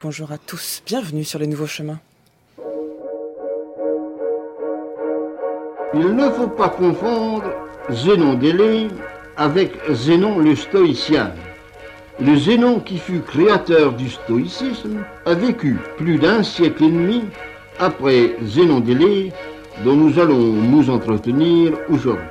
Bonjour à tous, bienvenue sur les nouveaux chemins. Il ne faut pas confondre Zénon d'Élée avec Zénon le stoïcien. Le Zénon qui fut créateur du stoïcisme a vécu plus d'un siècle et demi après Zénon d'Élée, dont nous allons nous entretenir aujourd'hui.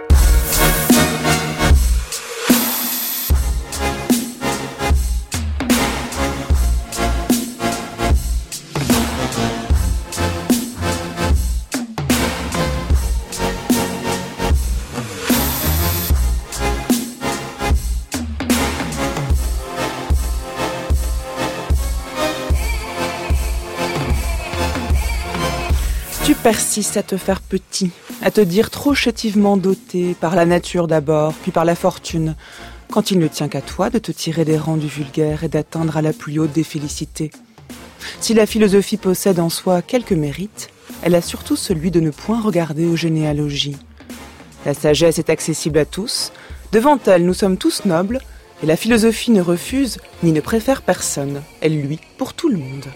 Tu persistes à te faire petit, à te dire trop chétivement doté, par la nature d'abord, puis par la fortune, quand il ne tient qu'à toi de te tirer des rangs du vulgaire et d'atteindre à la plus haute des félicités. Si la philosophie possède en soi quelques mérites, elle a surtout celui de ne point regarder aux généalogies. La sagesse est accessible à tous, devant elle nous sommes tous nobles, et la philosophie ne refuse ni ne préfère personne, elle luit pour tout le monde.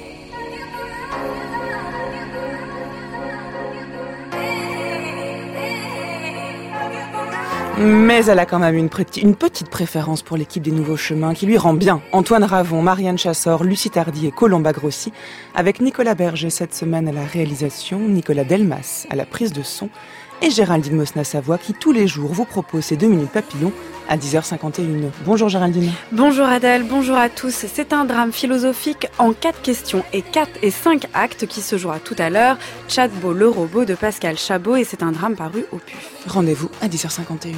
Mais elle a quand même une petite préférence pour l'équipe des Nouveaux Chemins qui lui rend bien. Antoine Ravon, Marianne Chassor, Lucie Tardy et Colomba Grossi, avec Nicolas Berger cette semaine à la réalisation, Nicolas Delmas à la prise de son et Géraldine Mosna-Savoie qui tous les jours vous propose ses 2 minutes papillons à 10h51. Bonjour Géraldine. Bonjour Adèle, bonjour à tous. C'est un drame philosophique en 4 questions et 5 actes qui se jouera tout à l'heure. Chatbo, le robot de Pascal Chabot, et c'est un drame paru au PUF. Rendez-vous à 10h51.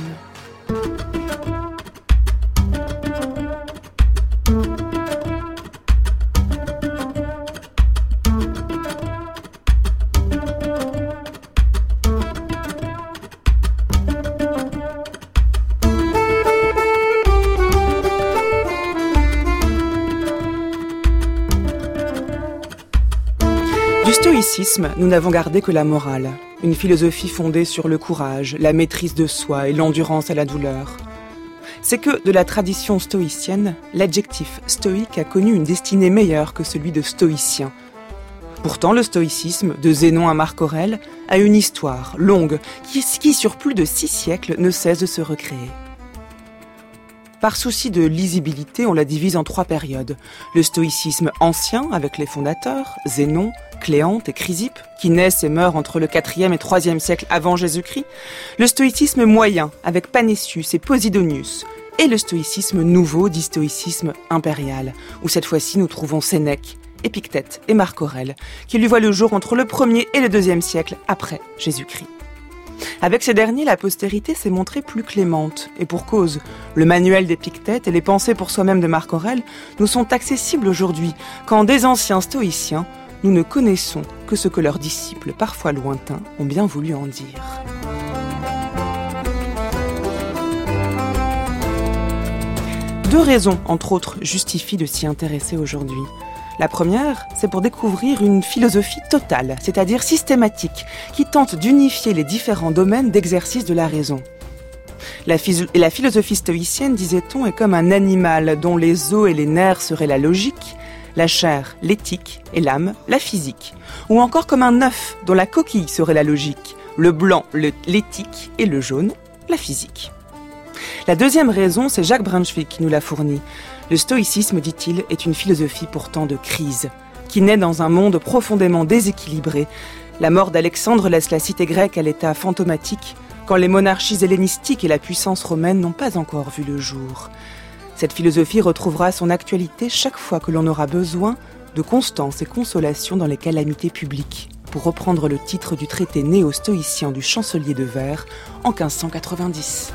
Du stoïcisme, nous n'avons gardé que la morale, une philosophie fondée sur le courage, la maîtrise de soi et l'endurance à la douleur. C'est que, de la tradition stoïcienne, l'adjectif stoïque a connu une destinée meilleure que celui de stoïcien. Pourtant, le stoïcisme, de Zénon à Marc Aurèle, a une histoire longue qui, sur plus de 6 siècles, ne cesse de se recréer. Par souci de lisibilité, on la divise en 3 périodes. Le stoïcisme ancien, avec les fondateurs, Zénon, Cléante et Chrysippe, qui naissent et meurent entre le 4e et 3e siècle avant Jésus-Christ. Le stoïcisme moyen, avec Panétius et Posidonius. Et le stoïcisme nouveau, dit stoïcisme impérial, où cette fois-ci nous trouvons Sénèque, Épictète et Marc Aurèle, qui lui voient le jour entre le 1er et le 2e siècle après Jésus-Christ. Avec ces derniers, la postérité s'est montrée plus clémente, et pour cause. Le manuel d'Épictète et les pensées pour soi-même de Marc Aurèle nous sont accessibles aujourd'hui, quand des anciens stoïciens, nous ne connaissons que ce que leurs disciples, parfois lointains, ont bien voulu en dire. Deux raisons, entre autres, justifient de s'y intéresser aujourd'hui. La première, c'est pour découvrir une philosophie totale, c'est-à-dire systématique, qui tente d'unifier les différents domaines d'exercice de la raison. La philosophie stoïcienne, disait-on, est comme un animal dont les os et les nerfs seraient la logique, la chair, l'éthique, et l'âme, la physique. Ou encore comme un œuf dont la coquille serait la logique, le blanc, l'éthique, et le jaune, la physique. La deuxième raison, c'est Jacques Brunswick qui nous l'a fournie. Le stoïcisme, dit-il, est une philosophie pourtant de crise, qui naît dans un monde profondément déséquilibré. La mort d'Alexandre laisse la cité grecque à l'état fantomatique, quand les monarchies hellénistiques et la puissance romaine n'ont pas encore vu le jour. Cette philosophie retrouvera son actualité chaque fois que l'on aura besoin de constance et consolation dans les calamités publiques, pour reprendre le titre du traité néo-stoïcien du chancelier de Verre en 1590.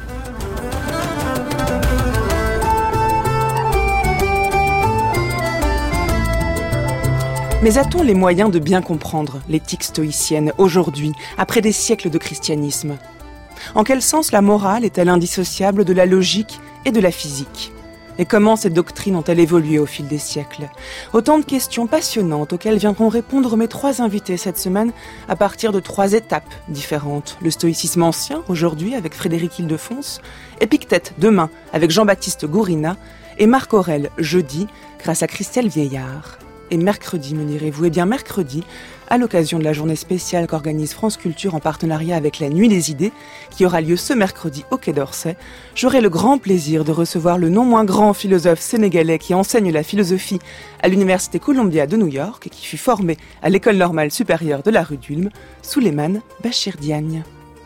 Mais a-t-on les moyens de bien comprendre l'éthique stoïcienne aujourd'hui, après des siècles de christianisme ? En quel sens la morale est-elle indissociable de la logique et de la physique ? Et comment ces doctrines ont-elles évolué au fil des siècles ? Autant de questions passionnantes auxquelles viendront répondre mes 3 invités cette semaine à partir de 3 étapes différentes. Le stoïcisme ancien, aujourd'hui, avec Frédéric Ildefonse, Épictète, demain, avec Jean-Baptiste Gourina, Et Marc Aurèle, jeudi, grâce à Christelle Vieillard. Et mercredi, me direz-vous, mercredi, à l'occasion de la journée spéciale qu'organise France Culture en partenariat avec la Nuit des Idées, qui aura lieu ce mercredi au Quai d'Orsay, j'aurai le grand plaisir de recevoir le non moins grand philosophe sénégalais qui enseigne la philosophie à l'Université Columbia de New York et qui fut formé à l'École normale supérieure de la rue d'Ulm, Souleymane Bachir Diagne.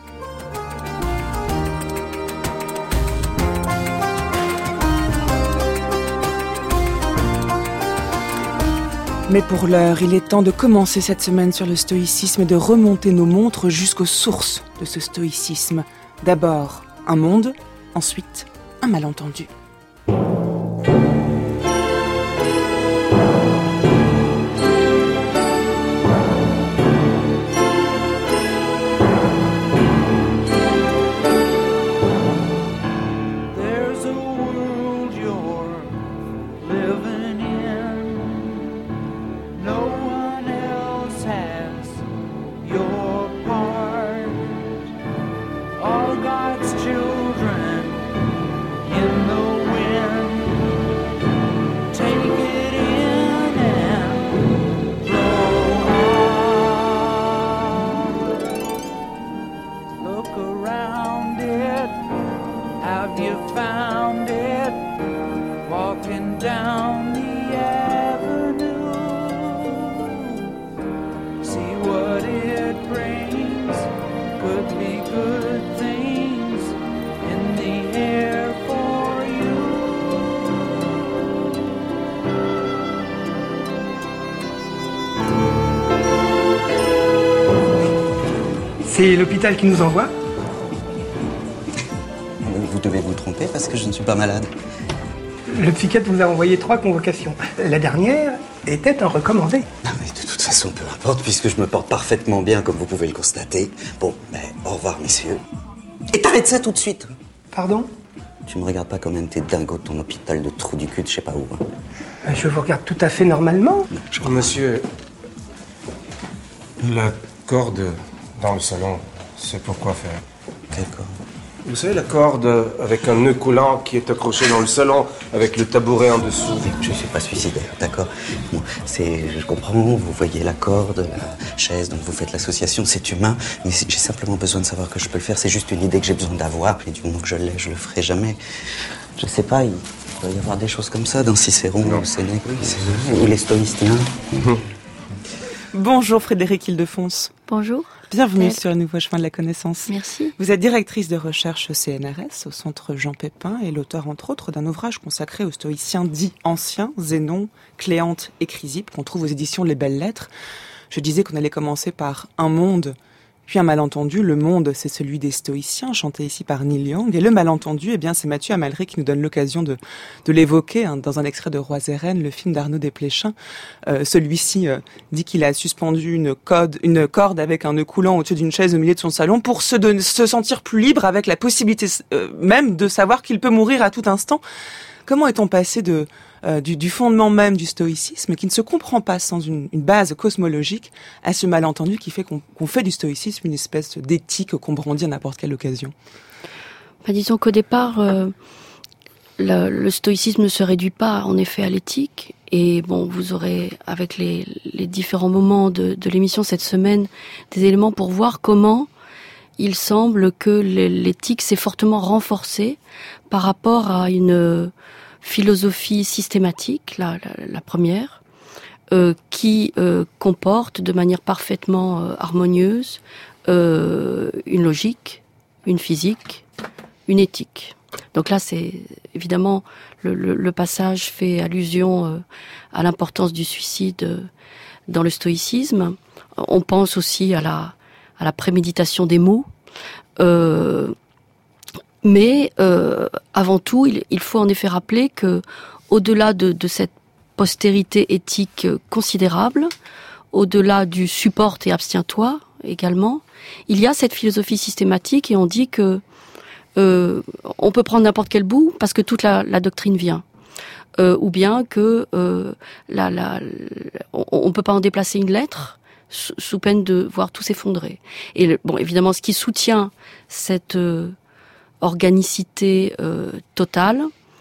Mais pour l'heure, il est temps de commencer cette semaine sur le stoïcisme et de remonter nos montres jusqu'aux sources de ce stoïcisme. D'abord, un monde, ensuite, un malentendu. C'est l'hôpital qui nous envoie ? Vous devez vous tromper parce que je ne suis pas malade. Le psychiatre vous a envoyé 3 convocations. La dernière était un recommandé. Non mais de toute façon, peu importe, puisque je me porte parfaitement bien, comme vous pouvez le constater. Bon, au revoir, messieurs. Et t'arrêtes ça tout de suite. Pardon ? Tu me regardes pas comme un de tes dingos de ton hôpital de trou du cul de je sais pas où. Je vous regarde tout à fait normalement. Monsieur, la corde dans le salon, c'est pour quoi faire? Quelle corde? Vous savez, la corde avec un nœud coulant qui est accroché dans le salon avec le tabouret en dessous. Je suis pas suicidaire, d'accord? Bon, je comprends, vous voyez la corde, la chaise, donc vous faites l'association, c'est humain, mais j'ai simplement besoin de savoir que je peux le faire, c'est juste une idée que j'ai besoin d'avoir, et du moment que je l'ai, je le ferai jamais. Je sais pas, il doit y avoir des choses comme ça dans Cicéron, ou Sénèque, ou les stoïciens. Bonjour Frédérique Ildefonse. Bonjour. Bienvenue sur le Nouveau Chemin de la Connaissance. Merci. Vous êtes directrice de recherche au CNRS, au Centre Jean Pépin, et l'auteur entre autres d'un ouvrage consacré aux stoïciens dits anciens, Zénon, Cléante et Chrysippe, qu'on trouve aux éditions Les Belles Lettres. Je disais qu'on allait commencer par un monde, puis un malentendu. Le monde, c'est celui des stoïciens, chanté ici par Neil Young. Et le malentendu, eh bien, c'est Mathieu Amalric qui nous donne l'occasion de l'évoquer dans un extrait de Rois et Reines, le film d'Arnaud Desplechin. Celui-ci dit qu'il a suspendu une corde avec un nœud coulant au-dessus d'une chaise au milieu de son salon pour se sentir plus libre, avec la possibilité même de savoir qu'il peut mourir à tout instant. Comment est-on passé du fondement même du stoïcisme, qui ne se comprend pas sans une base cosmologique, à ce malentendu qui fait qu'on fait du stoïcisme une espèce d'éthique qu'on brandit à n'importe quelle occasion? Disons qu'au départ, le stoïcisme ne se réduit pas en effet à l'éthique. Et bon, vous aurez, avec les différents moments de l'émission cette semaine, des éléments pour voir comment il semble que l'éthique s'est fortement renforcée par rapport à une philosophie systématique, la première, qui comporte de manière parfaitement harmonieuse une logique, une physique, une éthique. Donc là, c'est évidemment le passage fait allusion à l'importance du suicide dans le stoïcisme. On pense aussi à la préméditation des mots. Mais avant tout, il faut en effet rappeler que, au-delà de cette postérité éthique considérable, au-delà du supporte et abstiens-toi également, il y a cette philosophie systématique, et on dit que on peut prendre n'importe quel bout parce que toute la doctrine vient, ou bien que on peut pas en déplacer une lettre sous peine de voir tout s'effondrer. Et bon, évidemment, ce qui soutient cette organicité totale,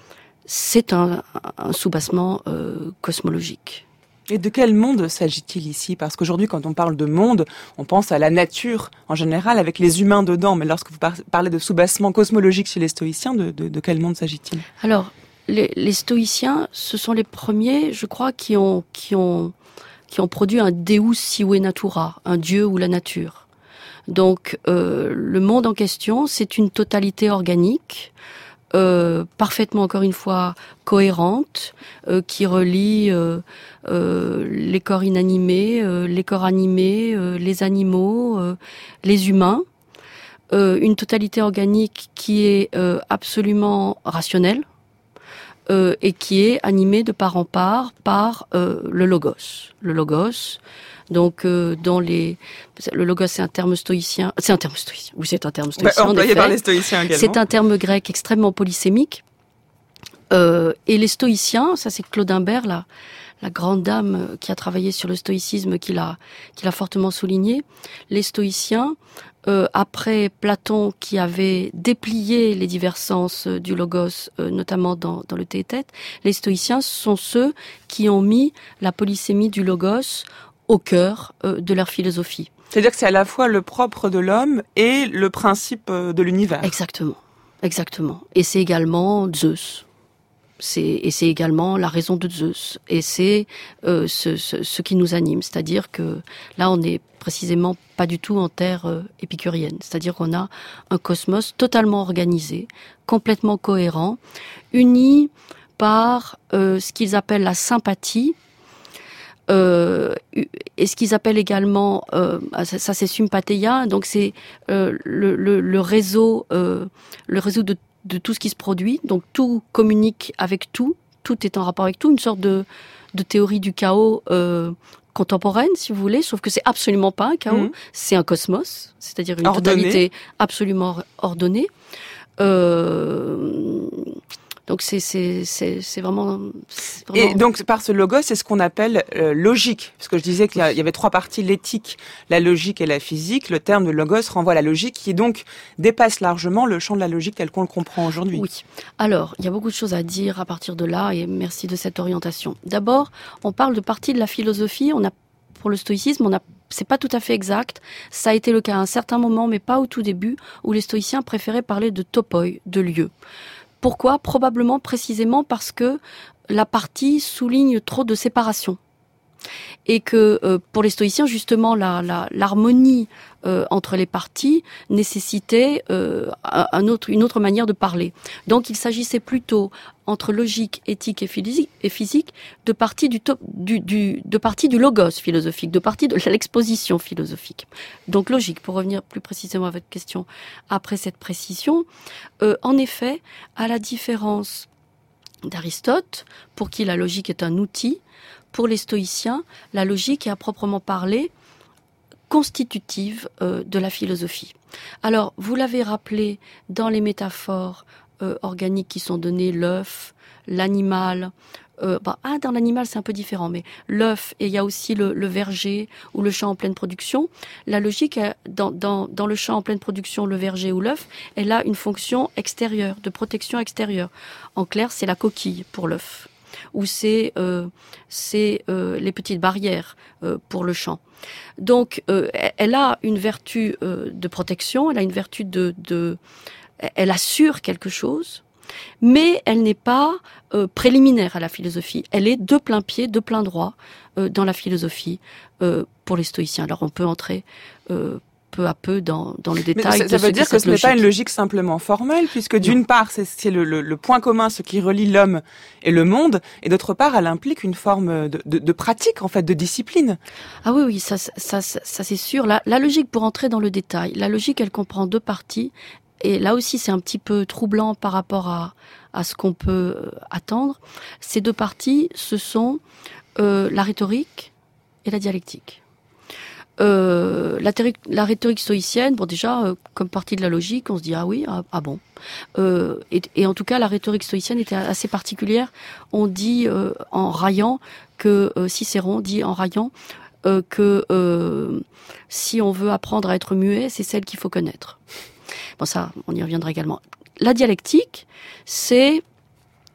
c'est un soubassement cosmologique. Et de quel monde s'agit-il ici? Parce qu'aujourd'hui, quand on parle de monde, on pense à la nature en général, avec les humains dedans. Mais lorsque vous parlez de soubassement cosmologique chez les stoïciens, de quel monde s'agit-il? Alors, les stoïciens, ce sont les premiers, je crois, qui ont produit un Deus sive natura, un dieu ou la nature. Donc, le monde en question, c'est une totalité organique, parfaitement, encore une fois, cohérente, qui relie les corps inanimés, les corps animés, les animaux, les humains. Une totalité organique qui est absolument rationnelle et qui est animée de part en part par le logos. Le logos. Donc, le logos, c'est un terme stoïcien. C'est un terme stoïcien. Oui, c'est un terme stoïcien. Employé par les stoïciens également. C'est un terme grec extrêmement polysémique. Et les stoïciens, ça c'est Claude Imbert, la grande dame qui a travaillé sur le stoïcisme, qui l'a fortement souligné. Les stoïciens, après Platon qui avait déplié les divers sens du logos, notamment dans le Théétète, les stoïciens sont ceux qui ont mis la polysémie du logos au cœur de leur philosophie. C'est-à-dire que c'est à la fois le propre de l'homme et le principe de l'univers. Exactement. Et c'est également Zeus. C'est également la raison de Zeus. Et c'est ce qui nous anime. C'est-à-dire que là, on n'est précisément pas du tout en terre épicurienne. C'est-à-dire qu'on a un cosmos totalement organisé, complètement cohérent, uni par ce qu'ils appellent la sympathie, et ce qu'ils appellent également, ça c'est sympatheia, donc c'est le réseau de tout ce qui se produit, donc tout communique avec tout est en rapport avec tout, une sorte de théorie du chaos contemporaine, si vous voulez, sauf que c'est absolument pas un chaos, c'est un cosmos, c'est-à-dire une totalité absolument ordonnée. Donc c'est vraiment. Et donc par ce logos, c'est ce qu'on appelle logique, parce que je disais qu'il y avait trois parties, l'éthique, la logique et la physique. Le terme de logos renvoie à la logique, qui donc dépasse largement le champ de la logique tel qu'on le comprend aujourd'hui. Oui. Alors il y a beaucoup de choses à dire à partir de là, et merci de cette orientation. D'abord, on parle de partie de la philosophie. Pour le stoïcisme, c'est pas tout à fait exact. Ça a été le cas à un certain moment, mais pas au tout début, où les stoïciens préféraient parler de topoi, de lieu. Pourquoi? Probablement précisément parce que la partie souligne trop de séparation. Et que pour les stoïciens, justement, l'harmonie entre les parties nécessitait une autre manière de parler. Donc il s'agissait plutôt, entre logique, éthique et physique, de partie du logos philosophique, de partie de l'exposition philosophique. Donc logique, pour revenir plus précisément à votre question, après cette précision, en effet, à la différence d'Aristote, pour qui la logique est un outil, pour les stoïciens, la logique est à proprement parler constitutive de la philosophie. Alors, vous l'avez rappelé dans les métaphores organiques qui sont données, l'œuf, l'animal. Dans l'animal, c'est un peu différent, mais l'œuf, et il y a aussi le verger ou le champ en pleine production. La logique, dans le champ en pleine production, le verger ou l'œuf, elle a une fonction extérieure, de protection extérieure. En clair, c'est la coquille pour l'œuf, ou c'est les petites barrières pour le champ. Donc, elle a une vertu de protection, elle a une vertu elle assure quelque chose, mais elle n'est pas préliminaire à la philosophie. Elle est de plein pied, de plein droit dans la philosophie pour les stoïciens. Alors, on peut entrer peu à peu dans le détail. Mais ça veut dire que ce n'est pas une logique simplement formelle, puisque d'une part, c'est le point commun, ce qui relie l'homme et le monde, et d'autre part, elle implique une forme de pratique, en fait, de discipline. Ah oui, ça c'est sûr. La logique, pour entrer dans le détail, la logique, elle comprend deux parties, et là aussi, c'est un petit peu troublant par rapport à ce qu'on peut attendre. Ces deux parties, ce sont la rhétorique et la dialectique. La rhétorique stoïcienne, déjà, comme partie de la logique, on se dit bon. Et en tout cas, la rhétorique stoïcienne était assez particulière. On dit en raillant que Cicéron dit en raillant que si on veut apprendre à être muet, c'est celle qu'il faut connaître. Bon, ça, on y reviendra également. La dialectique, c'est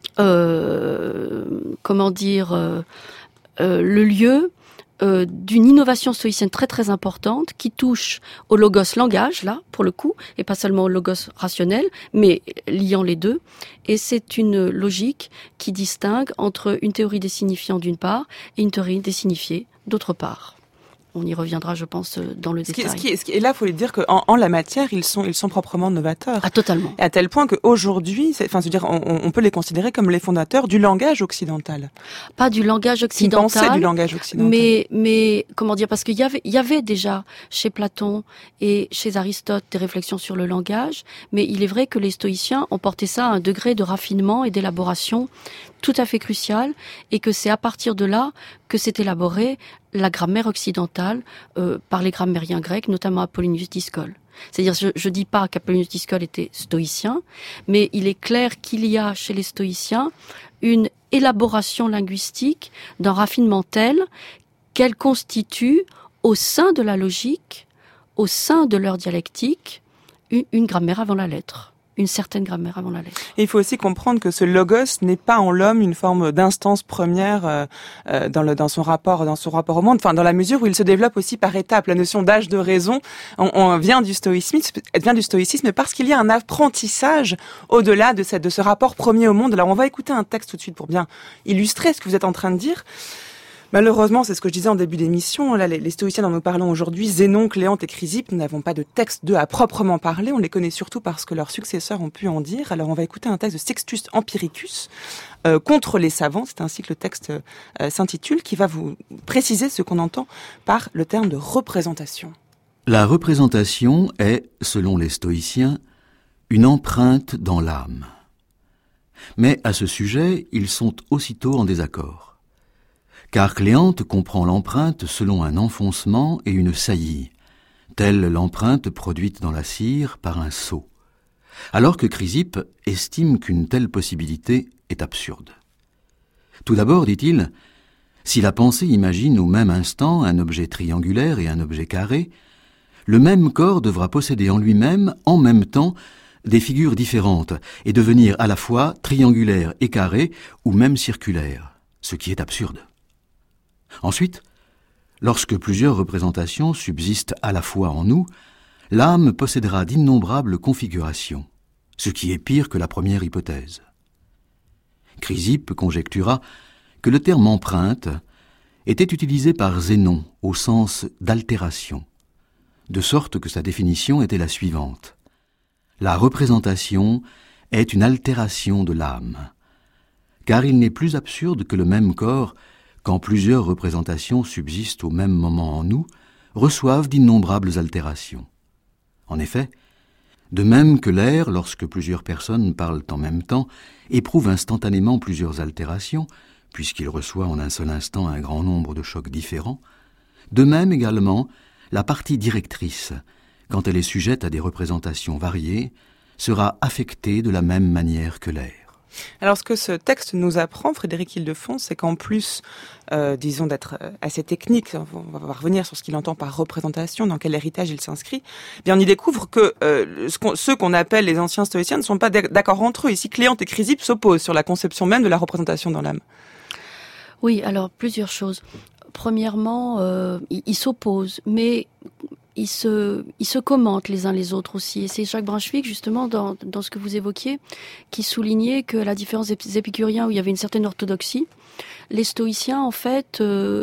le lieu d'une innovation stoïcienne très très importante qui touche au logos langage, là, pour le coup, et pas seulement au logos rationnel, mais liant les deux. Et c'est une logique qui distingue entre une théorie des signifiants d'une part et une théorie des signifiés d'autre part. On y reviendra, je pense, dans le détail. Et là, il faut dire qu'en la matière, ils sont proprement novateurs. Ah, totalement. Et à tel point qu'aujourd'hui, on peut les considérer comme les fondateurs du langage occidental. Pas du langage occidental. Une pensée du langage occidental. Mais comment dire, parce qu'il y avait déjà chez Platon et chez Aristote des réflexions sur le langage, mais il est vrai que les stoïciens ont porté ça à un degré de raffinement et d'élaboration tout à fait crucial, et que c'est à partir de là que s'est élaborée la grammaire occidentale par les grammairiens grecs, notamment Apollonius d'Iscole. C'est-à-dire, je dis pas qu'Apollonius d'Iscole était stoïcien, mais il est clair qu'il y a chez les stoïciens une élaboration linguistique d'un raffinement tel qu'elle constitue au sein de la logique, au sein de leur dialectique, une grammaire avant la lettre. Une certaine grammaire avant la lettre. Et il faut aussi comprendre que ce logos n'est pas en l'homme une forme d'instance première dans son rapport au monde. Enfin, dans la mesure où il se développe aussi par étapes. La notion d'âge de raison, on vient du stoïcisme, parce qu'il y a un apprentissage au-delà de ce rapport premier au monde. Alors, on va écouter un texte tout de suite pour bien illustrer ce que vous êtes en train de dire. Malheureusement, c'est ce que je disais en début d'émission, là, les stoïciens dont nous parlons aujourd'hui, Zénon, Cléante et Chrysippe, nous n'avons pas de texte d'eux à proprement parler, on les connaît surtout parce que leurs successeurs ont pu en dire. Alors on va écouter un texte de Sextus Empiricus, contre les savants, c'est ainsi que le texte s'intitule, qui va vous préciser ce qu'on entend par le terme de représentation. La représentation est, selon les stoïciens, une empreinte dans l'âme. Mais à ce sujet, ils sont aussitôt en désaccord. Car Cléante comprend l'empreinte selon un enfoncement et une saillie, telle l'empreinte produite dans la cire par un seau, alors que Chrysippe estime qu'une telle possibilité est absurde. Tout d'abord, dit-il, si la pensée imagine au même instant un objet triangulaire et un objet carré, le même corps devra posséder en lui-même, en même temps, des figures différentes et devenir à la fois triangulaire et carré ou même circulaire, ce qui est absurde. Ensuite, lorsque plusieurs représentations subsistent à la fois en nous, l'âme possédera d'innombrables configurations, ce qui est pire que la première hypothèse. Chrysippe conjectura que le terme empreinte était utilisé par Zénon au sens d'altération, de sorte que sa définition était la suivante. La représentation est une altération de l'âme, car il n'est plus absurde que le même corps, quand plusieurs représentations subsistent au même moment en nous, reçoivent d'innombrables altérations. En effet, de même que l'air, lorsque plusieurs personnes parlent en même temps, éprouve instantanément plusieurs altérations, puisqu'il reçoit en un seul instant un grand nombre de chocs différents, de même également, la partie directrice, quand elle est sujette à des représentations variées, sera affectée de la même manière que l'air. Alors, ce que ce texte nous apprend, Frédéric Ildefons, c'est qu'en plus, disons, d'être assez technique, on va revenir sur ce qu'il entend par représentation, dans quel héritage il s'inscrit, bien on y découvre que ceux qu'on appelle les anciens stoïciens ne sont pas d'accord entre eux. Ici, Cléante et Chrysippe s'opposent sur la conception même de la représentation dans l'âme. Oui, alors plusieurs choses. Premièrement, ils s'opposent, mais ils se commentent les uns les autres aussi. Et c'est Jacques Brunswick, justement, dans ce que vous évoquiez, qui soulignait que la différence des épicuriens, où il y avait une certaine orthodoxie, les stoïciens, en fait,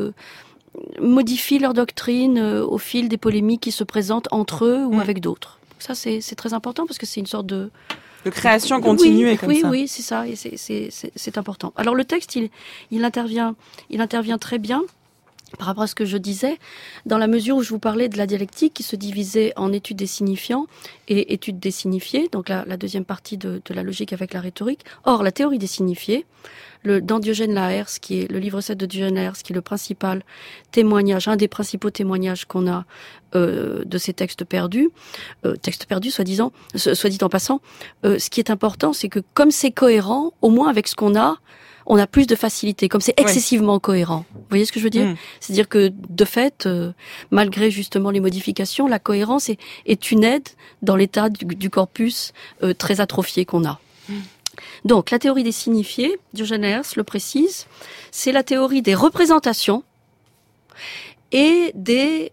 modifient leur doctrine au fil des polémiques qui se présentent entre eux ou avec d'autres. Ça, c'est très important parce que c'est une sorte de création continuée comme ça. Oui, c'est ça, et c'est important. Alors le texte, il intervient très bien par rapport à ce que je disais, dans la mesure où je vous parlais de la dialectique qui se divisait en études des signifiants et études des signifiés, donc la deuxième partie de la logique avec la rhétorique. Or, la théorie des signifiés, dans Diogène Laërce, qui est le livre 7 de Diogène Laërce, qui est le principal témoignage, un des principaux témoignages qu'on a de ces textes perdus, soit dit en passant, ce qui est important, c'est que comme c'est cohérent, au moins avec ce qu'on a plus de facilité, comme c'est excessivement cohérent. Vous voyez ce que je veux dire ? C'est-à-dire que, de fait, malgré justement les modifications, la cohérence est une aide dans l'état du corpus très atrophié qu'on a. Donc, la théorie des signifiés, Diogène Laërce le précise, c'est la théorie des représentations et des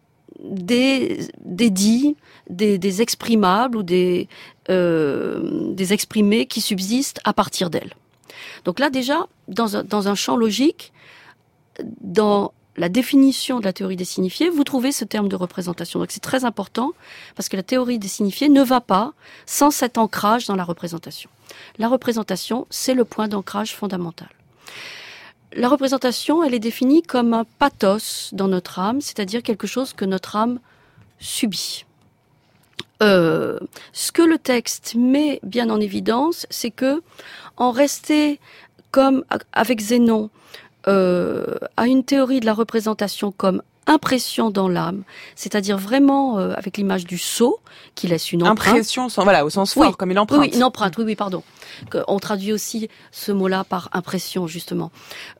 dits, des exprimables ou des exprimés qui subsistent à partir d'elles. Donc là, déjà, dans un champ logique, dans la définition de la théorie des signifiés, vous trouvez ce terme de représentation. Donc c'est très important, parce que la théorie des signifiés ne va pas sans cet ancrage dans la représentation. La représentation, c'est le point d'ancrage fondamental. La représentation, elle est définie comme un pathos dans notre âme, c'est-à-dire quelque chose que notre âme subit. Ce que le texte met bien en évidence, c'est que en rester comme avec Zénon à une théorie de la représentation comme impression dans l'âme, c'est-à-dire vraiment avec l'image du sceau qui laisse une empreinte. Impression, au sens fort, comme une empreinte. Oui, une empreinte, oui, pardon. On traduit aussi ce mot-là par impression, justement,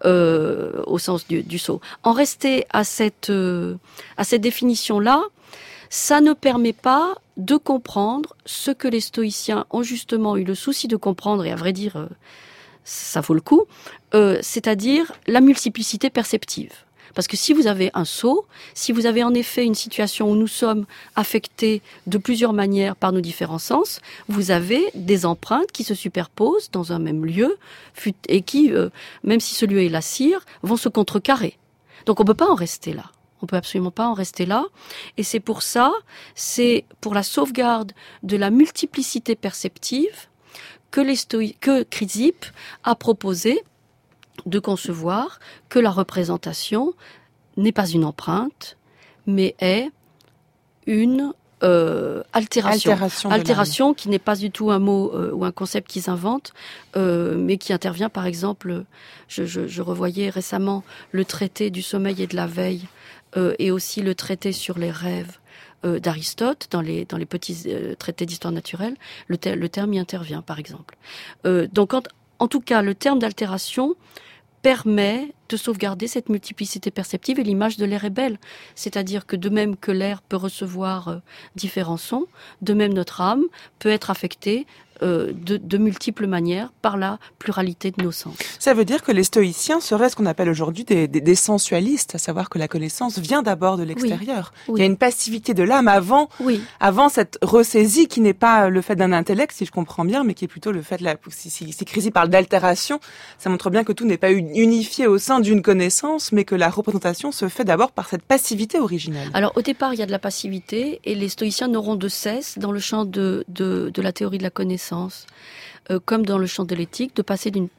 au sens du sceau. En rester à cette définition-là, ça ne permet pas de comprendre ce que les stoïciens ont justement eu le souci de comprendre, et à vrai dire, ça vaut le coup, c'est-à-dire la multiplicité perceptive. Parce que si vous avez un sceau, si vous avez en effet une situation où nous sommes affectés de plusieurs manières par nos différents sens, vous avez des empreintes qui se superposent dans un même lieu et qui, même si ce lieu est la cire, vont se contrecarrer. Donc on ne peut pas en rester là. On peut absolument pas en rester là. Et c'est pour ça, c'est pour la sauvegarde de la multiplicité perceptive que Chrysippe a proposé de concevoir que la représentation n'est pas une empreinte, mais est une altération qui n'est pas du tout un mot ou un concept qu'ils inventent, mais qui intervient, par exemple, je revoyais récemment le traité du sommeil et de la veille, et aussi le traité sur les rêves d'Aristote, dans les petits traités d'histoire naturelle, le terme y intervient, par exemple. Donc, en tout cas, le terme d'altération permet de sauvegarder cette multiplicité perceptive, et l'image de l'air est belle. C'est-à-dire que de même que l'air peut recevoir différents sons, de même notre âme peut être affectée de multiples manières par la pluralité de nos sens. Ça veut dire que les stoïciens seraient ce qu'on appelle aujourd'hui des sensualistes, à savoir que la connaissance vient d'abord de l'extérieur. Oui. Il y a une passivité de l'âme avant cette ressaisie qui n'est pas le fait d'un intellect, si je comprends bien, mais qui est plutôt le fait si Chrysippe parle d'altération, ça montre bien que tout n'est pas unifié au sein d'une connaissance, mais que la représentation se fait d'abord par cette passivité originelle. Alors au départ, il y a de la passivité, et les stoïciens n'auront de cesse, dans le champ de la théorie de la connaissance, comme dans le champ de l'éthique, de passer d'une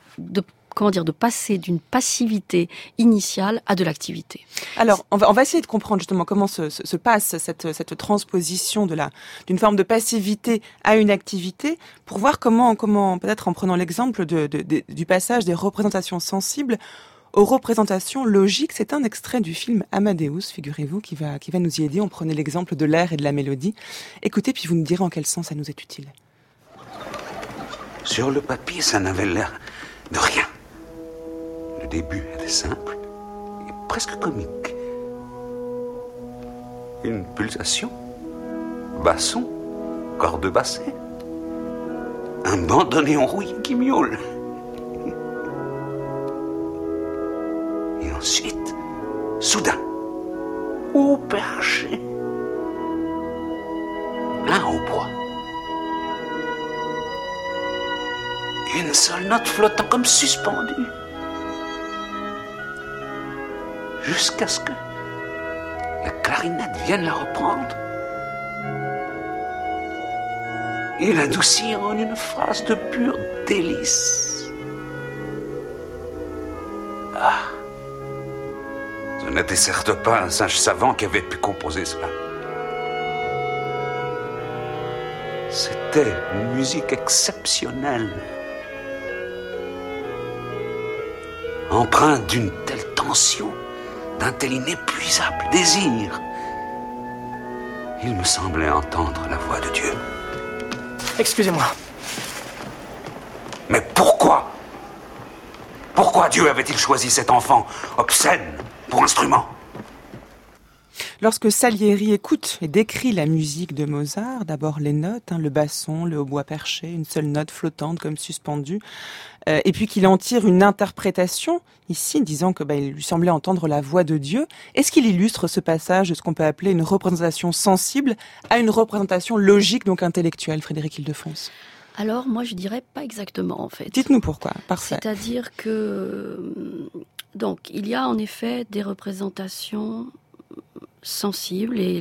passivité initiale à de l'activité. Alors, on va essayer de comprendre justement comment se passe cette transposition d'une forme de passivité à une activité, pour voir comment peut-être en prenant l'exemple du passage des représentations sensibles aux représentations logiques. C'est un extrait du film Amadeus, figurez-vous, qui va nous y aider. On prenait l'exemple de l'air et de la mélodie. Écoutez, puis vous nous direz en quel sens ça nous est utile. Sur le papier, ça n'avait l'air de rien. Le début était simple et presque comique. Une pulsation, basson, corde bassée, un bandoneon rouillé qui miaule. Et ensuite, soudain, haut perché, un hautbois. Une seule note flottant comme suspendue. Jusqu'à ce que la clarinette vienne la reprendre et l'adoucir en une phrase de pur délice. Ah, ce n'était certes pas un sage savant qui avait pu composer cela. C'était une musique exceptionnelle, empreinte d'une telle tension, d'un tel inépuisable désir. Il me semblait entendre la voix de Dieu. Excusez-moi. Mais pourquoi? Pourquoi Dieu avait-il choisi cet enfant obscène pour instrument? Lorsque Salieri écoute et décrit la musique de Mozart, d'abord les notes, le basson, le hautbois perché, une seule note flottante comme suspendue, et puis qu'il en tire une interprétation, ici, disant que il lui semblait entendre la voix de Dieu, est-ce qu'il illustre ce passage de ce qu'on peut appeler une représentation sensible à une représentation logique, donc intellectuelle, Frédéric Ildefonse? Alors, moi, je dirais pas exactement, en fait. Dites-nous pourquoi. Parfait. C'est-à-dire que, donc, il y a en effet des représentations sensibles et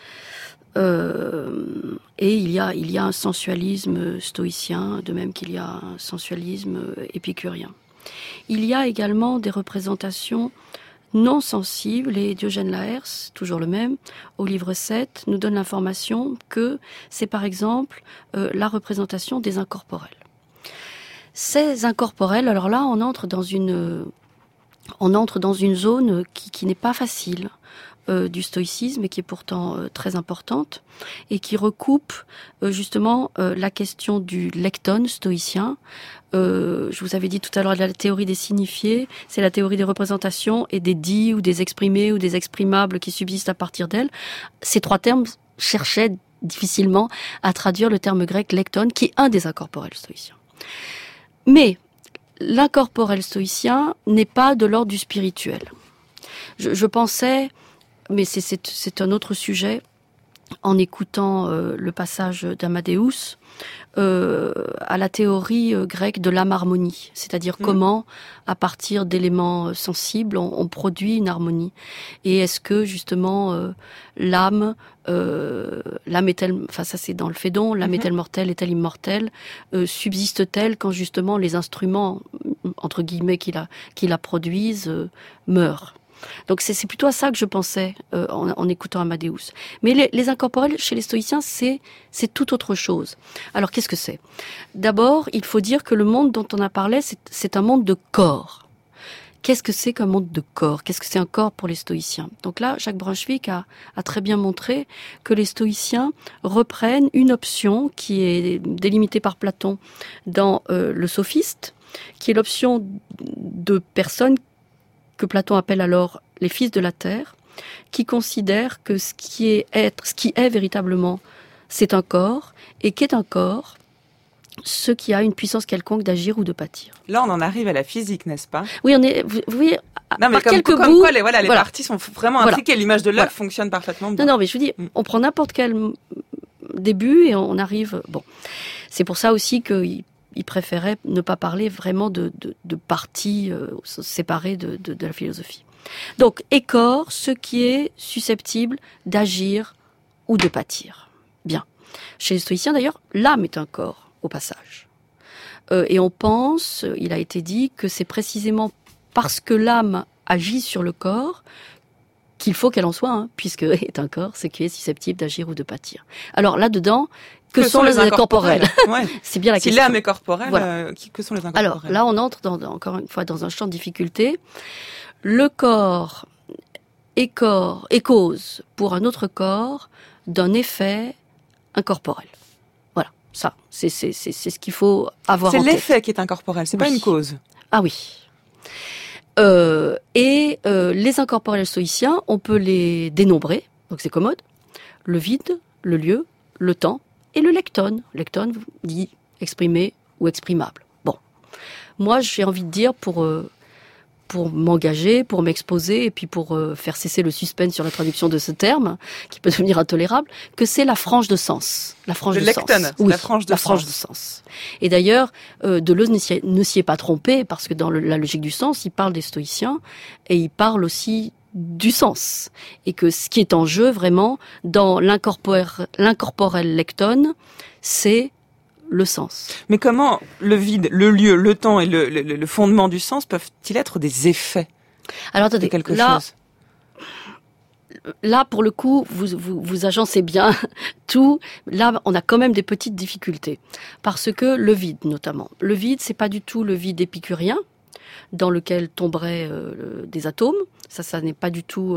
il y a un sensualisme stoïcien, de même qu'il y a un sensualisme épicurien. Il y a également des représentations non sensibles, et Diogène Laërce, toujours le même, au livre 7, nous donne l'information que c'est par exemple la représentation des incorporels. Ces incorporels, alors là, on entre dans une zone qui n'est pas facile du stoïcisme et qui est pourtant très importante et qui recoupe justement la question du lecton stoïcien. Je vous avais dit tout à l'heure la théorie des signifiés, c'est la théorie des représentations et des dits ou des exprimés ou des exprimables qui subsistent à partir d'elle. Ces trois termes cherchaient difficilement à traduire le terme grec lecton qui est un des incorporels stoïciens. Mais l'incorporel stoïcien n'est pas de l'ordre du spirituel. Je pensais, mais c'est un autre sujet, en écoutant le passage d'Amadeus, à la théorie grecque de l'âme harmonie, c'est-à-dire comment, à partir d'éléments sensibles, on produit une harmonie. Et est-ce que justement l'âme est-elle, enfin ça c'est dans le Phédon, l'âme est-elle mortelle, est-elle immortelle, subsiste-t-elle quand justement les instruments entre guillemets qui la produisent meurent? Donc c'est plutôt à ça que je pensais en écoutant Amadeus. Mais les incorporels chez les stoïciens, c'est tout autre chose. Alors qu'est-ce que c'est? D'abord, il faut dire que le monde dont on a parlé, c'est un monde de corps. Qu'est-ce que c'est qu'un monde de corps? Qu'est-ce que c'est un corps pour les stoïciens? Donc là, Jacques Brunswick a très bien montré que les stoïciens reprennent une option qui est délimitée par Platon dans le Sophiste, qui est l'option de personnes que Platon appelle alors les fils de la terre, qui considèrent que ce qui est véritablement, c'est un corps, et qu'est un corps, ce qui a une puissance quelconque d'agir ou de pâtir. Là, on en arrive à la physique, n'est-ce pas? Oui, vous voyez, non, mais par quelques bouts... quoi, les parties sont vraiment impliquées, l'image de l'œuf fonctionne parfaitement bien. Non, mais je vous dis, on prend n'importe quel début et on arrive... Bon, c'est pour ça aussi qu'il préférait ne pas parler vraiment de parties séparées de la philosophie. Donc, et corps, ce qui est susceptible d'agir ou de pâtir. Bien. Chez les stoïciens, d'ailleurs, l'âme est un corps, au passage. Et on pense, il a été dit, que c'est précisément parce que l'âme agit sur le corps qu'il faut qu'elle en soit, puisque est un corps, ce qui est susceptible d'agir ou de pâtir. Alors là-dedans, que sont les incorporels? C'est bien la question. Si l'âme est corporelle, que sont les incorporels? Alors là, on entre encore une fois dans un champ de difficulté. Le corps est cause pour un autre corps d'un effet incorporel. Voilà, ça, c'est ce qu'il faut avoir en tête. C'est l'effet qui est incorporel, c'est pas une cause. Ah oui. Les incorporels stoïciens, on peut les dénombrer, donc c'est commode. Le vide, le lieu, le temps et le lecton. Lecton dit exprimé ou exprimable. Bon, moi j'ai envie de dire pour m'engager, pour m'exposer et puis pour faire cesser le suspense sur la traduction de ce terme qui peut devenir intolérable, que c'est la frange de sens. La frange de lecton, sens. Oui, la frange de sens. Et d'ailleurs, Deleuze ne s'y est pas trompé parce que dans la logique du sens, il parle des stoïciens et il parle aussi du sens. Et que ce qui est en jeu vraiment dans l'incorporel lecton, c'est le sens. Mais comment le vide, le lieu, le temps et le fondement du sens peuvent-ils être des effets? Alors attendez, quelque chose. Là, pour le coup, vous agencez bien tout. Là, on a quand même des petites difficultés. Parce que le vide, notamment. Le vide, c'est pas du tout le vide épicurien, dans lequel tomberaient des atomes. Ça n'est pas du tout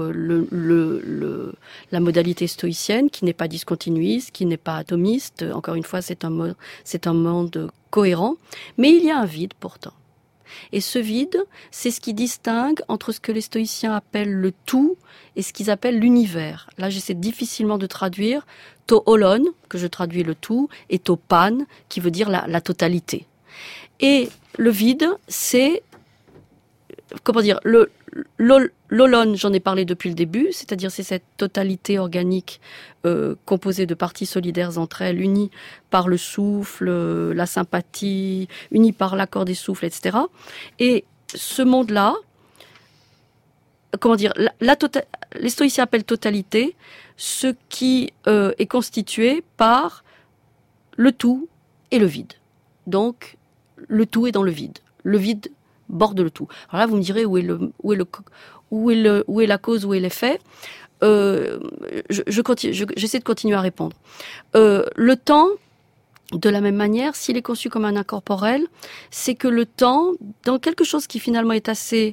la modalité stoïcienne, qui n'est pas discontinuiste, qui n'est pas atomiste. Encore une fois, c'est un monde cohérent. Mais il y a un vide, pourtant. Et ce vide, c'est ce qui distingue entre ce que les stoïciens appellent le tout et ce qu'ils appellent l'univers. Là, j'essaie difficilement de traduire to olon, que je traduis le tout, et to pan, qui veut dire la totalité. Et le vide, c'est, comment dire, l'olon, j'en ai parlé depuis le début, c'est-à-dire c'est cette totalité organique composée de parties solidaires entre elles, unies par le souffle, la sympathie, unies par l'accord des souffles, etc. Et ce monde-là, comment dire, les stoïciens appellent totalité ce qui est constitué par le tout et le vide. Donc, le tout est dans le vide. Le vide borde le tout. Alors là, vous me direz où est la cause, où est l'effet. J'essaie de continuer à répondre. Le temps, de la même manière, s'il est conçu comme un incorporel, c'est que le temps, dans quelque chose qui finalement est assez,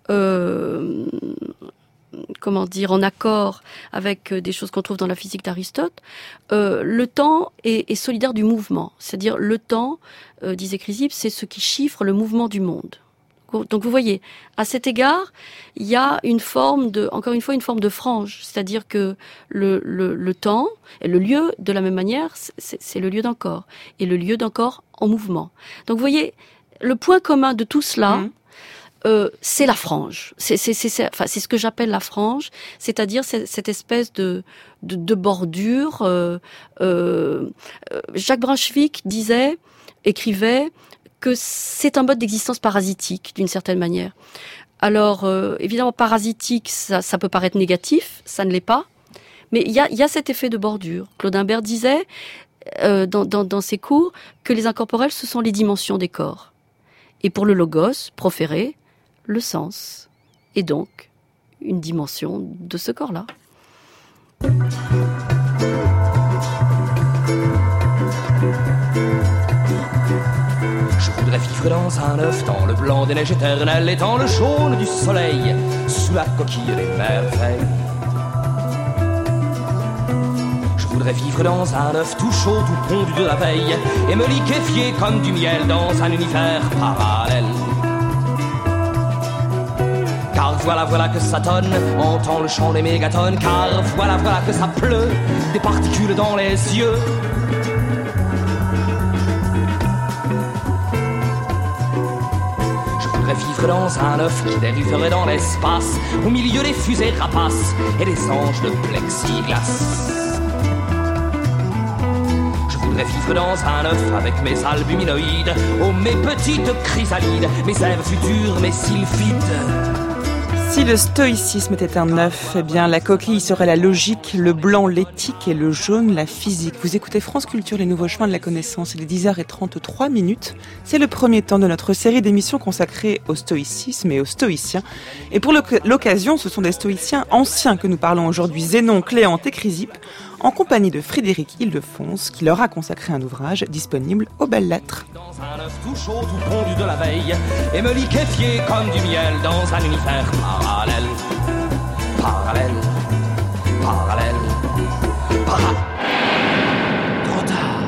en accord avec des choses qu'on trouve dans la physique d'Aristote, le temps est solidaire du mouvement. C'est-à-dire le temps, disait Chrysippe, c'est ce qui chiffre le mouvement du monde. Donc vous voyez, à cet égard, il y a encore une fois une forme de frange, c'est-à-dire que le temps et le lieu, de la même manière, c'est le lieu d'un corps, et le lieu d'un corps en mouvement. Donc vous voyez, le point commun de tout cela, c'est la frange. C'est ce que j'appelle la frange, c'est-à-dire cette espèce de bordure. Jacques Brunswick écrivait que c'est un mode d'existence parasitique, d'une certaine manière. Alors, évidemment, parasitique, ça peut paraître négatif, ça ne l'est pas, mais il y a cet effet de bordure. Claude Imbert disait, dans ses cours, que les incorporels, ce sont les dimensions des corps. Et pour le logos, proféré, le sens est donc une dimension de ce corps-là. Je voudrais vivre dans un œuf, dans le blanc des neiges éternelles et dans le jaune du soleil, sous la coquille des merveilles. Je voudrais vivre dans un œuf tout chaud, tout pondu de la veille, et me liquéfier comme du miel dans un univers parallèle. Car voilà que ça tonne, entend le chant des mégatonnes, car voilà que ça pleut, des particules dans les yeux. Vivre dans un œuf qui dériverait dans l'espace, au milieu des fusées rapaces et des anges de plexiglas. Je voudrais vivre dans un œuf avec mes albuminoïdes, oh mes petites chrysalides, mes èves futures, mes sylphides. Si le stoïcisme était un œuf, eh bien la coquille serait la logique, le blanc l'éthique et le jaune la physique. Vous écoutez France Culture, les nouveaux chemins de la connaissance, il est 10h33. C'est le premier temps de notre série d'émissions consacrée au stoïcisme et aux stoïciens. Et pour l'occasion, ce sont des stoïciens anciens que nous parlons aujourd'hui, Zénon, Cléante et Chrysippe, en compagnie de Frédéric Ildefonse, qui leur a consacré un ouvrage disponible aux Belles Lettres. Dans un œuf tout chaud, tout pondu de la veille, et me liquéfier comme du miel dans un univers parallèle. Trop tard.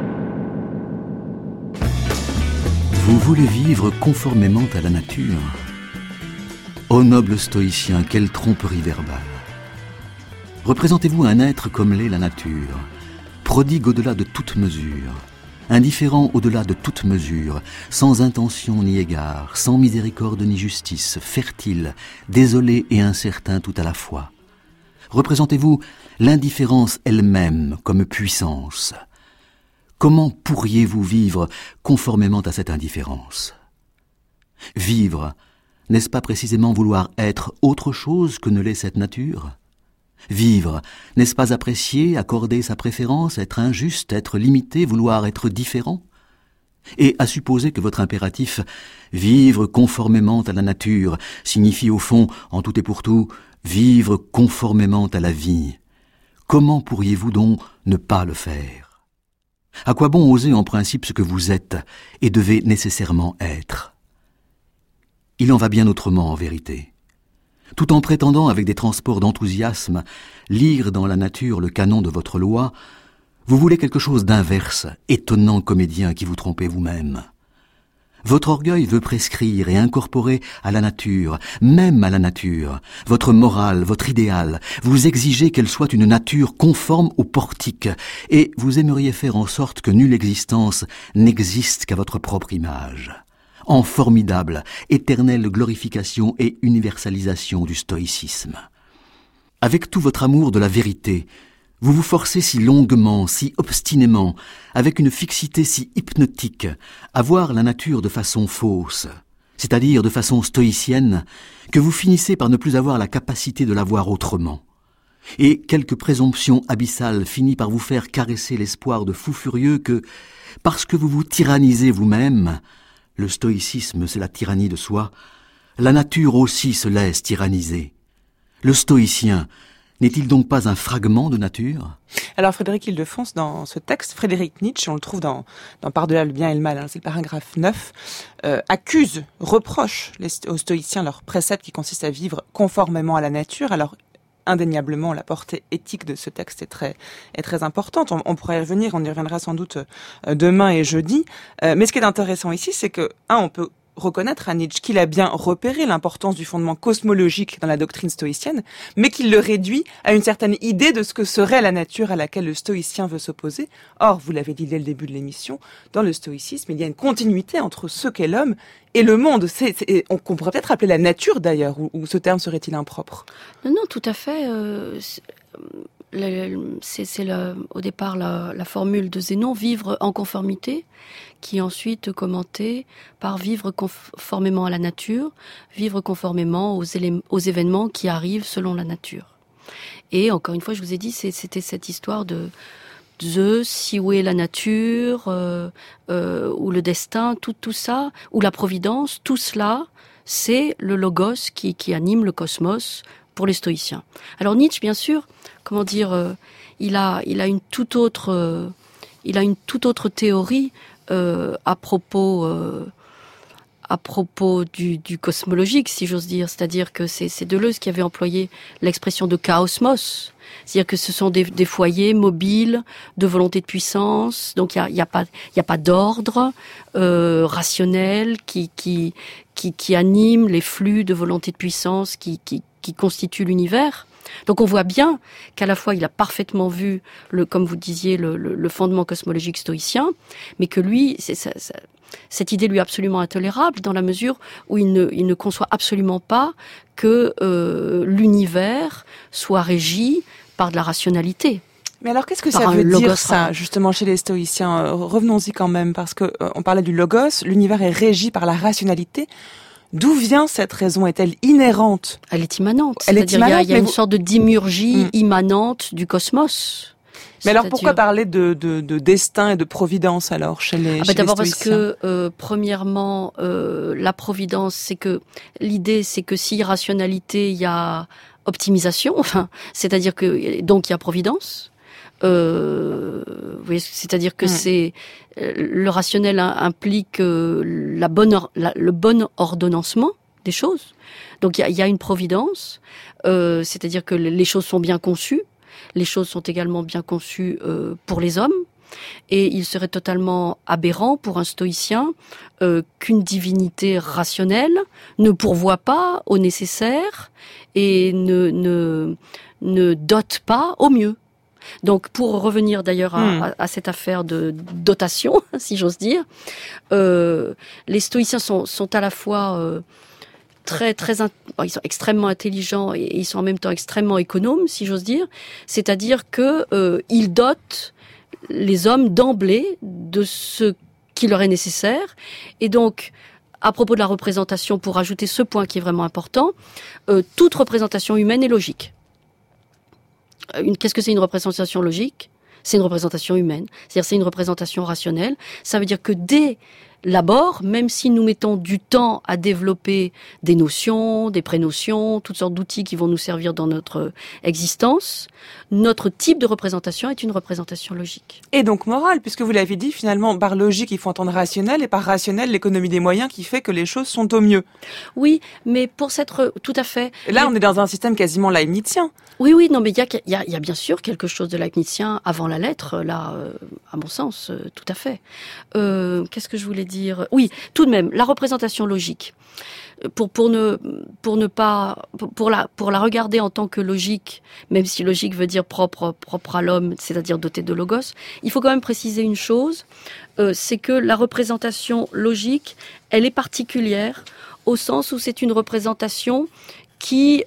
Vous voulez vivre conformément à la nature? Ô noble stoïcien, quelle tromperie verbale! Représentez-vous un être comme l'est la nature, prodigue au-delà de toute mesure, indifférent au-delà de toute mesure, sans intention ni égard, sans miséricorde ni justice, fertile, désolé et incertain tout à la fois. Représentez-vous l'indifférence elle-même comme puissance. Comment pourriez-vous vivre conformément à cette indifférence? Vivre, n'est-ce pas précisément vouloir être autre chose que ne l'est cette nature? Vivre, n'est-ce pas apprécier, accorder sa préférence, être injuste, être limité, vouloir être différent? Et à supposer que votre impératif « vivre conformément à la nature » signifie au fond, en tout et pour tout, vivre conformément à la vie. Comment pourriez-vous donc ne pas le faire? À quoi bon oser en principe ce que vous êtes et devez nécessairement être? Il en va bien autrement en vérité. Tout en prétendant avec des transports d'enthousiasme lire dans la nature le canon de votre loi, vous voulez quelque chose d'inverse, étonnant comédien qui vous trompez vous-même. Votre orgueil veut prescrire et incorporer à la nature, même à la nature, votre morale, votre idéal. Vous exigez qu'elle soit une nature conforme au portique, et vous aimeriez faire en sorte que nulle existence n'existe qu'à votre propre image. En formidable, éternelle glorification et universalisation du stoïcisme. Avec tout votre amour de la vérité, vous vous forcez si longuement, si obstinément, avec une fixité si hypnotique, à voir la nature de façon fausse, c'est-à-dire de façon stoïcienne, que vous finissez par ne plus avoir la capacité de la voir autrement. Et quelque présomption abyssale finit par vous faire caresser l'espoir de fou furieux que, parce que vous vous tyrannisez vous-même, le stoïcisme c'est la tyrannie de soi, la nature aussi se laisse tyranniser. Le stoïcien n'est-il donc pas un fragment de nature ? Alors Frédéric Ildefonse, dans ce texte, Frédéric Nietzsche, on le trouve dans Par-delà le bien et le mal, c'est le paragraphe 9, reproche aux stoïciens leur précepte qui consiste à vivre conformément à la nature. Alors indéniablement, la portée éthique de ce texte est très importante. On pourrait y revenir, on y reviendra sans doute demain et jeudi. Mais ce qui est intéressant ici, c'est que, on peut reconnaître à Nietzsche qu'il a bien repéré l'importance du fondement cosmologique dans la doctrine stoïcienne, mais qu'il le réduit à une certaine idée de ce que serait la nature à laquelle le stoïcien veut s'opposer. Or, vous l'avez dit dès le début de l'émission, dans le stoïcisme, il y a une continuité entre ce qu'est l'homme et le monde. On pourrait peut-être appeler la nature d'ailleurs, ou ce terme serait-il impropre ? Non, tout à fait. C'est au départ la formule de Zénon, vivre en conformité, qui est ensuite commentée par vivre conformément à la nature, vivre conformément aux événements qui arrivent selon la nature. Et encore une fois, je vous ai dit, c'était cette histoire de Zeus, si où est la nature, ou le destin, tout ça, ou la providence, tout cela, c'est le logos qui anime le cosmos pour les stoïciens. Alors Nietzsche, bien sûr, il a une toute autre théorie à propos du cosmologique, si j'ose dire. C'est-à-dire que c'est Deleuze qui avait employé l'expression de chaosmos. C'est-à-dire que ce sont des foyers mobiles de volonté de puissance. Donc il y a pas d'ordre rationnel qui anime les flux de volonté de puissance qui constituent l'univers. Donc on voit bien qu'à la fois il a parfaitement vu, comme vous disiez, le fondement cosmologique stoïcien, mais que lui, cette idée lui est absolument intolérable dans la mesure où il ne conçoit absolument pas que l'univers soit régi par de la rationalité. Mais alors qu'est-ce que ça veut dire ça, justement, chez les stoïciens ? Revenons-y quand même, parce que on parlait du logos, l'univers est régi par la rationalité. D'où vient cette raison ? Est-elle inhérente ? Elle est immanente. C'est-à-dire il y a une sorte de dimurgie immanente du cosmos. Mais alors pourquoi parler de destin et de providence alors chez les stoïciens ? D'abord parce que premièrement la providence, c'est que l'idée c'est que si rationalité, il y a optimisation, c'est-à-dire que donc il y a providence. C'est-à-dire que le rationnel implique le bon ordonnancement des choses. Donc il y a une providence, c'est-à-dire que les choses sont bien conçues. Les choses sont également bien conçues pour les hommes. Et il serait totalement aberrant pour un stoïcien qu'une divinité rationnelle ne pourvoie pas au nécessaire et ne dote pas au mieux. Donc, pour revenir d'ailleurs à cette affaire de dotation, si j'ose dire, les stoïciens sont à la fois ils sont extrêmement intelligents et ils sont en même temps extrêmement économes, si j'ose dire. C'est-à-dire que ils dotent les hommes d'emblée de ce qui leur est nécessaire. Et donc, à propos de la représentation, pour ajouter ce point qui est vraiment important, toute représentation humaine est logique. Qu'est-ce que c'est une représentation logique ? C'est une représentation humaine. C'est-à-dire c'est une représentation rationnelle. Ça veut dire que dès l'abord, même si nous mettons du temps à développer des notions, des prénotions, toutes sortes d'outils qui vont nous servir dans notre existence, notre type de représentation est une représentation logique. Et donc morale, puisque vous l'avez dit, finalement, par logique, il faut entendre rationnel, et par rationnel, l'économie des moyens qui fait que les choses sont au mieux. Oui, mais pour s'être tout à fait... Et là, on est dans un système quasiment leibnizien. Oui, non, mais il y a bien sûr quelque chose de leibnizien avant la lettre, là, à mon sens, tout à fait. Qu'est-ce que je voulais dire ? Oui, tout de même, la représentation logique. Pour la regarder en tant que logique, même si logique veut dire propre à l'homme, c'est-à-dire doté de logos, il faut quand même préciser une chose, c'est que la représentation logique, elle est particulière au sens où c'est une représentation qui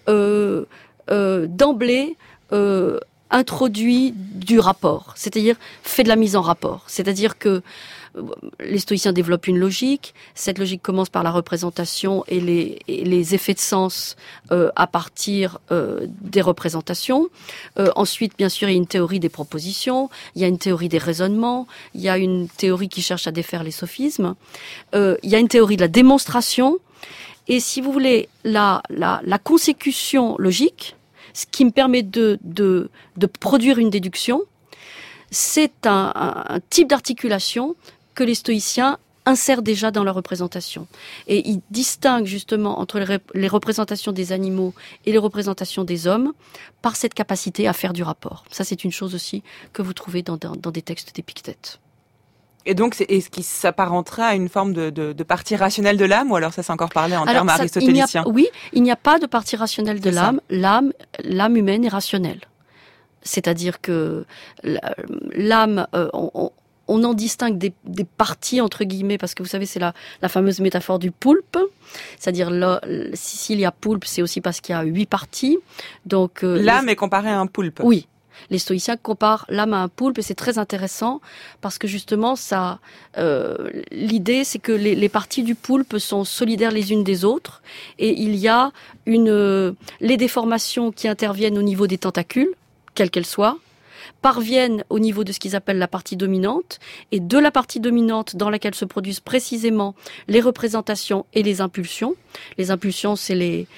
d'emblée introduit du rapport, c'est-à-dire fait de la mise en rapport, c'est-à-dire que les stoïciens développent une logique. Cette logique commence par la représentation et les effets de sens à partir des représentations. Ensuite, bien sûr, il y a une théorie des propositions, il y a une théorie des raisonnements, il y a une théorie qui cherche à défaire les sophismes, il y a une théorie de la démonstration. Et si vous voulez, la consécution logique, ce qui me permet de produire une déduction, c'est un type d'articulation que les stoïciens insèrent déjà dans leur représentation. Et ils distinguent justement entre les représentations des animaux et les représentations des hommes par cette capacité à faire du rapport. Ça, c'est une chose aussi que vous trouvez dans des textes d'Épictète. Et donc, est-ce qu'il s'apparenterait à une forme de partie rationnelle de l'âme, ou alors ça c'est encore parlé en termes aristotéliciens ? Oui, il n'y a pas de partie rationnelle de l'âme. L'âme humaine est rationnelle. C'est-à-dire que l'âme, on en distingue des parties, entre guillemets, parce que vous savez, c'est la fameuse métaphore du poulpe. C'est-à-dire, s'il y a poulpe, c'est aussi parce qu'il y a 8 parties. Donc, l'âme est comparée à un poulpe. Oui. Les stoïciens comparent l'âme à un poulpe, et c'est très intéressant parce que justement, l'idée, c'est que les parties du poulpe sont solidaires les unes des autres, et il y a les déformations qui interviennent au niveau des tentacules, quelles qu'elles soient, parviennent au niveau de ce qu'ils appellent la partie dominante, et de la partie dominante dans laquelle se produisent précisément les représentations et les impulsions. Les impulsions, c'est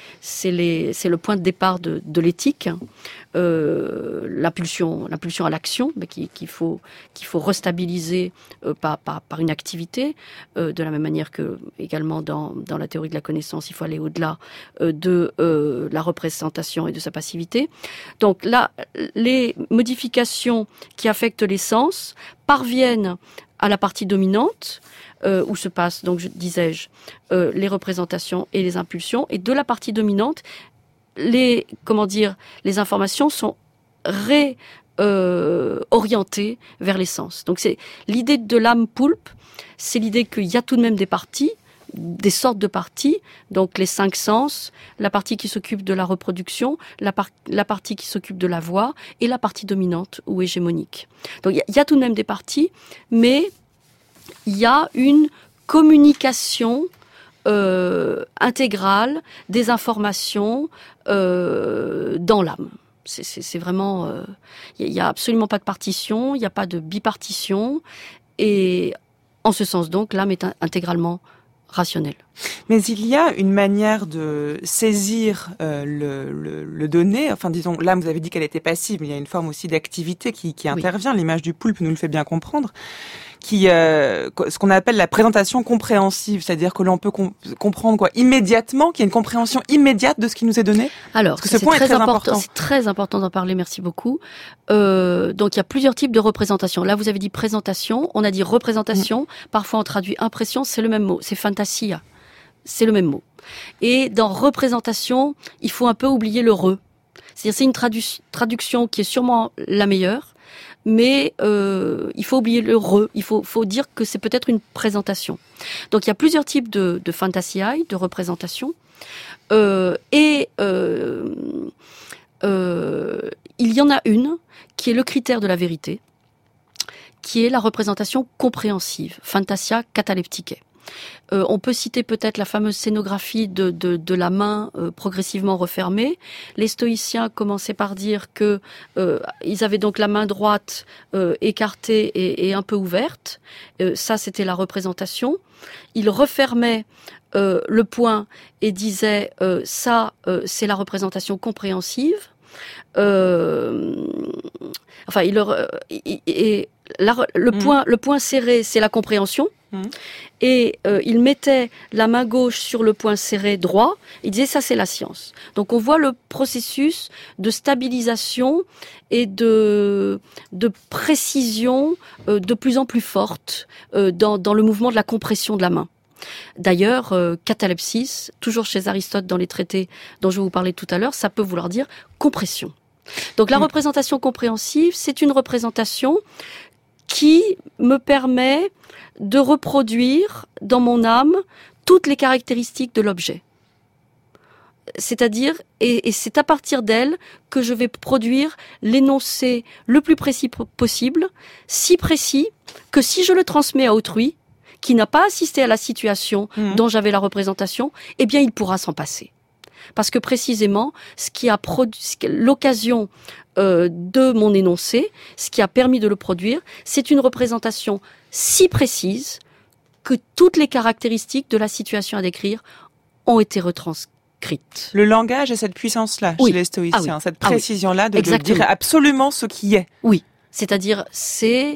le point de départ de l'éthique. L'impulsion à l'action, mais qu'il faut restabiliser par une activité, de la même manière que également dans la théorie de la connaissance, il faut aller au-delà de la représentation et de sa passivité. Donc là, les modifications qui affectent les sens parviennent à la partie dominante, où se passent, donc disais-je, les représentations et les impulsions, et de la partie dominante, les informations sont réorientées vers les sens. Donc c'est l'idée de l'âme poulpe, c'est l'idée qu'il y a tout de même des parties, des sortes de parties, donc les 5 sens, la partie qui s'occupe de la reproduction, la partie qui s'occupe de la voix, et la partie dominante ou hégémonique. Donc il y a tout de même des parties, mais il y a une communication intégrale des informations dans l'âme. C'est vraiment... il y a absolument pas de partition, il n'y a pas de bipartition, et en ce sens donc, l'âme est intégralement rationnelle. Mais il y a une manière de saisir le donné. Enfin, disons, là, vous avez dit qu'elle était passive, mais il y a une forme aussi d'activité qui intervient. Oui. L'image du poulpe nous le fait bien comprendre. Ce qu'on appelle la présentation compréhensive, c'est-à-dire que l'on peut comprendre immédiatement, qu'il y a une compréhension immédiate de ce qui nous est donné. Alors, parce que ce point est très important. C'est très important d'en parler, merci beaucoup. Donc il y a plusieurs types de représentation. Là, vous avez dit présentation, on a dit représentation, parfois on traduit impression, c'est le même mot, c'est fantasia. C'est le même mot. Et dans représentation, il faut un peu oublier le re. C'est-à-dire c'est une traduction qui est sûrement la meilleure, mais il faut oublier le re. Il faut dire que c'est peut-être une présentation. Donc il y a plusieurs types de fantasiae, de représentation, il y en a une qui est le critère de la vérité, qui est la représentation compréhensive, fantasia catalepticae. On peut citer peut-être la fameuse scénographie de la main progressivement refermée. Les stoïciens commençaient par dire que ils avaient donc la main droite écartée et un peu ouverte. Ça, c'était la représentation. Ils refermaient le poing et disaient ça, c'est la représentation compréhensive. le point serré, c'est la compréhension. Et il mettait la main gauche sur le point serré droit. Il disait ça, c'est la science. Donc on voit le processus de stabilisation et de précision de plus en plus forte dans le mouvement de la compression de la main. D'ailleurs, catalepsis, toujours chez Aristote dans les traités dont je vais vous parler tout à l'heure, ça peut vouloir dire compression. Donc la représentation compréhensive, c'est une représentation qui me permet de reproduire dans mon âme toutes les caractéristiques de l'objet. C'est-à-dire, et c'est à partir d'elle que je vais produire l'énoncé le plus précis possible, si précis que si je le transmets à autrui, qui n'a pas assisté à la situation dont j'avais la représentation, eh bien il pourra s'en passer. Parce que précisément, ce qui a l'occasion de mon énoncé, ce qui a permis de le produire, c'est une représentation si précise que toutes les caractéristiques de la situation à décrire ont été retranscrites. Le langage a cette puissance-là chez les stoïciens, cette précision-là de dire absolument ce qui est. Oui, c'est-à-dire c'est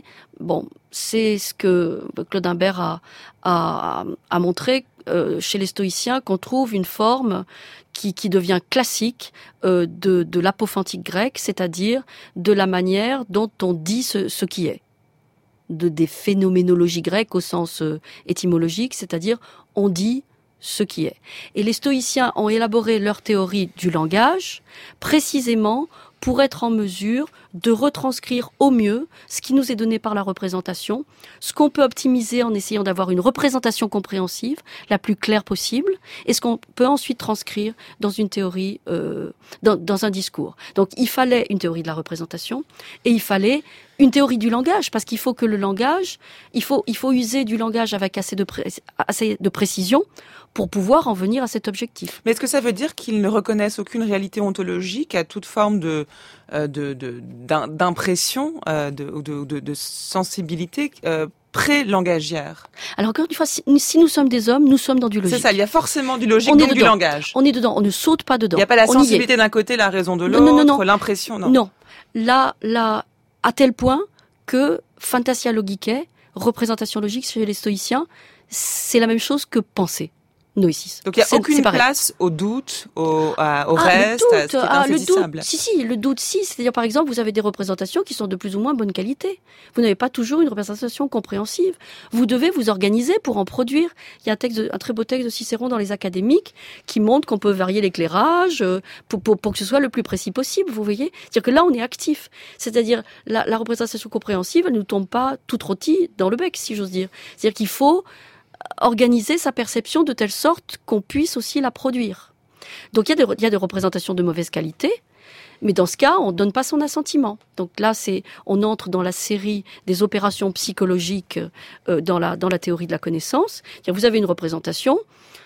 ce que Claude Imbert a montré chez les stoïciens, qu'on trouve une forme qui devient classique de l'apophantique grecque, c'est-à-dire de la manière dont on dit ce qui est. Des phénoménologies grecques au sens étymologique, c'est-à-dire on dit ce qui est. Et les stoïciens ont élaboré leur théorie du langage précisément pour être en mesure de retranscrire au mieux ce qui nous est donné par la représentation, ce qu'on peut optimiser en essayant d'avoir une représentation compréhensive la plus claire possible, et ce qu'on peut ensuite transcrire dans une théorie, dans un discours. Donc il fallait une théorie de la représentation, et il fallait une théorie du langage, parce qu'il faut que le langage, il faut user du langage avec assez de précision pour pouvoir en venir à cet objectif. Mais est-ce que ça veut dire qu'ils ne reconnaissent aucune réalité ontologique à toute forme d'impression, de sensibilité pré-langagière? Alors encore une fois, si nous sommes des hommes, nous sommes dans du logique. C'est ça, il y a forcément du logique, donc du langage. On est dedans, on ne saute pas dedans. Il n'y a pas la sensibilité d'un côté, la raison de l'autre, l'impression, non. Non, là, à tel point que Fantasia Logicae, représentation logique chez les stoïciens, c'est la même chose que penser. Noésis. Donc il n'y a aucune place au doute, au reste, à ce qui est insaisissable. Le doute, si. C'est-à-dire, par exemple, vous avez des représentations qui sont de plus ou moins bonne qualité. Vous n'avez pas toujours une représentation compréhensive. Vous devez vous organiser pour en produire. Il y a un très beau texte de Cicéron dans les Académiques qui montre qu'on peut varier l'éclairage pour que ce soit le plus précis possible, vous voyez. C'est-à-dire que là, on est actif. C'est-à-dire, la représentation compréhensive, elle ne nous tombe pas toute rôtie dans le bec, si j'ose dire. C'est-à-dire qu'il faut organiser sa perception de telle sorte qu'on puisse aussi la produire. Donc il y a des représentations de mauvaise qualité, mais dans ce cas, on ne donne pas son assentiment. Donc là, on entre dans la série des opérations psychologiques dans la théorie de la connaissance. Vous avez une représentation,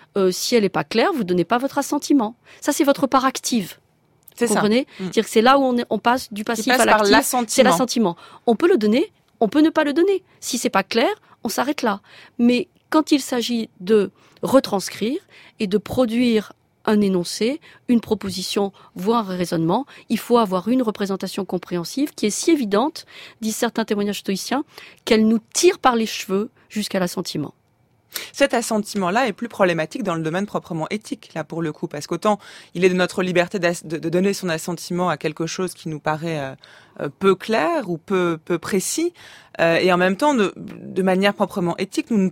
si elle n'est pas claire, vous ne donnez pas votre assentiment. Ça, c'est votre part active. Vous comprenez ? C'est-à-dire que c'est là où on passe du passif à l'actif. C'est l'assentiment. On peut le donner, on peut ne pas le donner. Si c'est pas clair, on s'arrête là. Mais quand il s'agit de retranscrire et de produire un énoncé, une proposition, voire un raisonnement, il faut avoir une représentation compréhensive qui est si évidente, disent certains témoignages stoïciens, qu'elle nous tire par les cheveux jusqu'à l'assentiment. Cet assentiment-là est plus problématique dans le domaine proprement éthique, là, pour le coup, parce qu'autant il est de notre liberté de donner son assentiment à quelque chose qui nous paraît peu clair ou peu précis, et en même temps, de manière proprement éthique, nous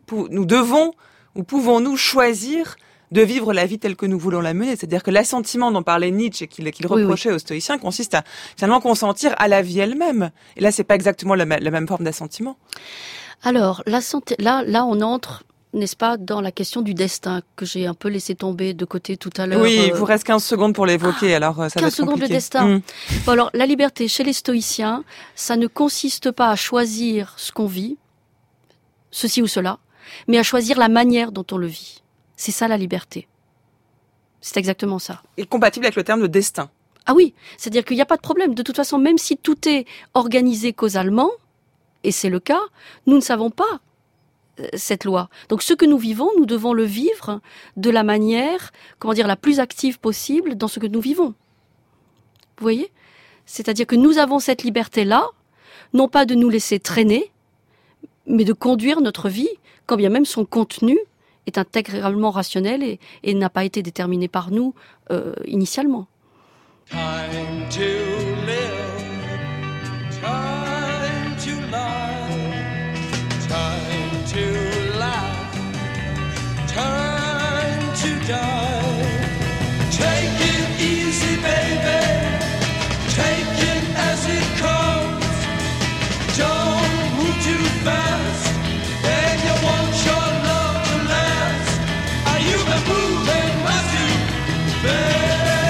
devons ou pouvons-nous choisir de vivre la vie telle que nous voulons la mener. C'est-à-dire que l'assentiment dont parlait Nietzsche et qu'il reprochait aux stoïciens consiste à finalement consentir à la vie elle-même. Et là, c'est pas exactement la même forme d'assentiment. Alors, là, on entre, n'est-ce pas, dans la question du destin, que j'ai un peu laissé tomber de côté tout à l'heure. Oui, il vous reste 15 secondes pour l'évoquer, alors ça va être compliqué. 15 secondes, le destin. Bon, alors, la liberté, chez les stoïciens, ça ne consiste pas à choisir ce qu'on vit, ceci ou cela, mais à choisir la manière dont on le vit. C'est ça, la liberté. C'est exactement ça. Et compatible avec le terme de destin. Ah oui, c'est-à-dire qu'il n'y a pas de problème. De toute façon, même si tout est organisé causalement, et c'est le cas, nous ne savons pas cette loi. Donc ce que nous vivons, nous devons le vivre de la manière, la plus active possible dans ce que nous vivons. Vous voyez ? C'est-à-dire que nous avons cette liberté-là, non pas de nous laisser traîner, mais de conduire notre vie, quand bien même son contenu est intégralement rationnel et n'a pas été déterminé par nous initialement. Time to live, time to lie, time to laugh, time to die. Take it easy, baby, take it as it comes. Don't move too fast, and you want your love to last. Are you been moving much too fast?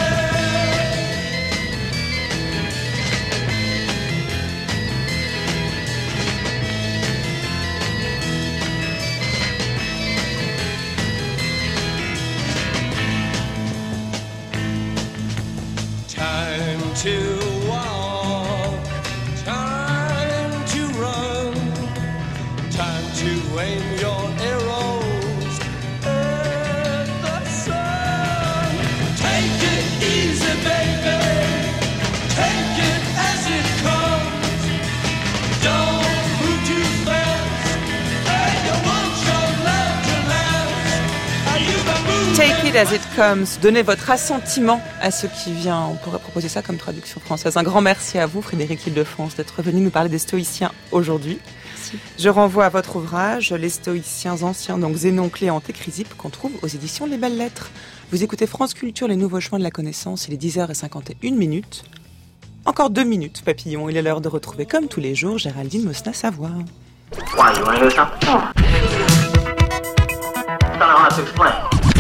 To walk, time to run, time to aim your arrows at the sun. Take it easy, baby, take it as it comes. Don't move too fast, and you want your love to last. Are you the moon? Take it as it comes. Donnez votre assentiment à ce qui vient. On pourrait proposer ça comme traduction française. Un grand merci à vous, Frédéric Ildefrance, d'être venu nous parler des stoïciens aujourd'hui. Merci. Je renvoie à votre ouvrage, Les stoïciens anciens, donc Zénon, Cléante et Chrysippe, qu'on trouve aux éditions Les Belles Lettres. Vous écoutez France Culture, les nouveaux chemins de la connaissance. Il est 10h51. Encore 2 minutes, papillon. Il est l'heure de retrouver, comme tous les jours, Géraldine Mosna-Savoie. Why, you want to hear something? I don't know how to explain.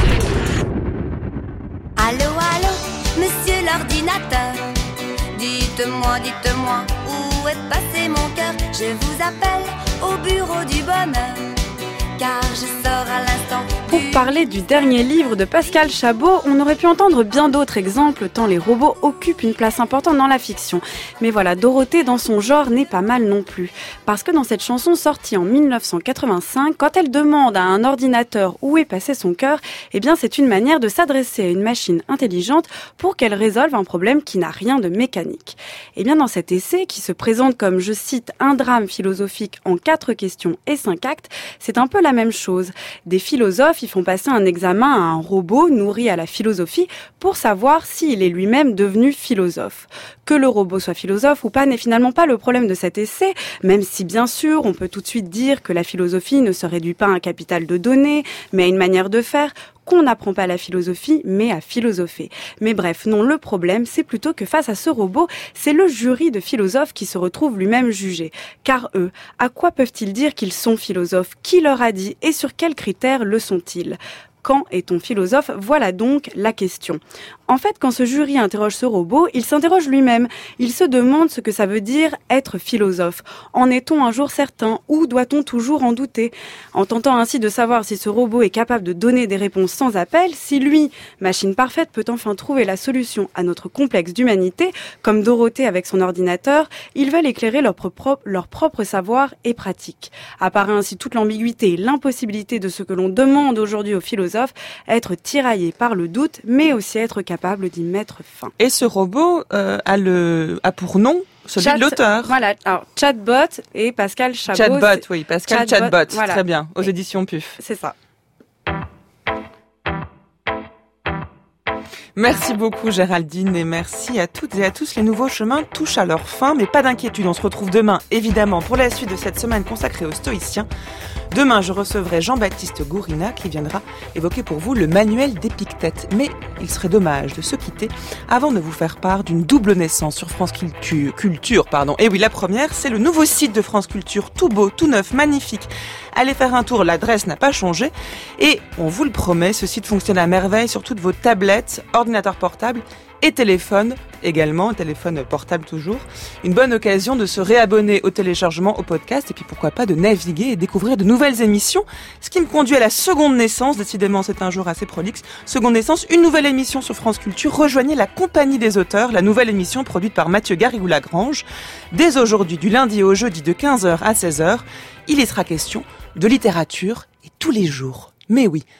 Allô, allô, monsieur l'ordinateur. Dites-moi, où est passé mon cœur? Je vous appelle au bureau du bonheur, car je sors à l'instant. Pour parler du dernier livre de Pascal Chabot, on aurait pu entendre bien d'autres exemples, tant les robots occupent une place importante dans la fiction. Mais voilà, Dorothée, dans son genre, n'est pas mal non plus. Parce que dans cette chanson sortie en 1985, quand elle demande à un ordinateur où est passé son cœur, eh bien c'est une manière de s'adresser à une machine intelligente pour qu'elle résolve un problème qui n'a rien de mécanique. Eh bien dans cet essai, qui se présente comme, je cite, un drame philosophique en 4 questions et 5 actes, c'est un peu la même chose. Des philosophes y font passer un examen à un robot nourri à la philosophie pour savoir s'il est lui-même devenu philosophe. Que le robot soit philosophe ou pas n'est finalement pas le problème de cet essai, même si bien sûr on peut tout de suite dire que la philosophie ne se réduit pas à un capital de données, mais à une manière de faire, qu'on n'apprend pas la philosophie, mais à philosopher. Mais bref, non, le problème, c'est plutôt que face à ce robot, c'est le jury de philosophes qui se retrouve lui-même jugé. Car eux, à quoi peuvent-ils dire qu'ils sont philosophes? Qui leur a dit et sur quels critères le sont-ils? Quand est-on philosophe? Voilà donc la question. En fait, quand ce jury interroge ce robot, il s'interroge lui-même. Il se demande ce que ça veut dire être philosophe. En est-on un jour certain? Ou doit-on toujours en douter? En tentant ainsi de savoir si ce robot est capable de donner des réponses sans appel, si lui, machine parfaite, peut enfin trouver la solution à notre complexe d'humanité, comme Dorothée avec son ordinateur, ils veulent éclairer leur propre savoir et pratique. Apparaît ainsi toute l'ambiguïté et l'impossibilité de ce que l'on demande aujourd'hui aux philosophes, être tiraillé par le doute, mais aussi être capable d'y mettre fin. Et ce robot a pour nom celui de l'auteur. Voilà, alors Chatbot et Pascal Chabot. Chatbot, oui, Pascal Chatbot, voilà. Très bien, aux éditions PUF. C'est ça. Merci beaucoup Géraldine et merci à toutes et à tous. Les nouveaux chemins touchent à leur fin, mais pas d'inquiétude, on se retrouve demain évidemment pour la suite de cette semaine consacrée aux stoïciens. Demain, je recevrai Jean-Baptiste Gourina qui viendra évoquer pour vous le manuel d'Épictète. Mais il serait dommage de se quitter avant de vous faire part d'une double naissance sur France Culture. Et oui, la première, c'est le nouveau site de France Culture, tout beau, tout neuf, magnifique. Allez faire un tour, l'adresse n'a pas changé. Et on vous le promet, ce site fonctionne à merveille sur toutes vos tablettes, ordinateurs portables et téléphone également, téléphone portable toujours. Une bonne occasion de se réabonner au téléchargement, au podcast, et puis pourquoi pas de naviguer et découvrir de nouvelles émissions. Ce qui me conduit à la seconde naissance, décidément c'est un jour assez prolixe. Seconde naissance, une nouvelle émission sur France Culture. Rejoignez la Compagnie des auteurs, la nouvelle émission produite par Mathieu Garrigou-Lagrange. Dès aujourd'hui, du lundi au jeudi de 15h à 16h, il y sera question de littérature et tous les jours. Mais oui,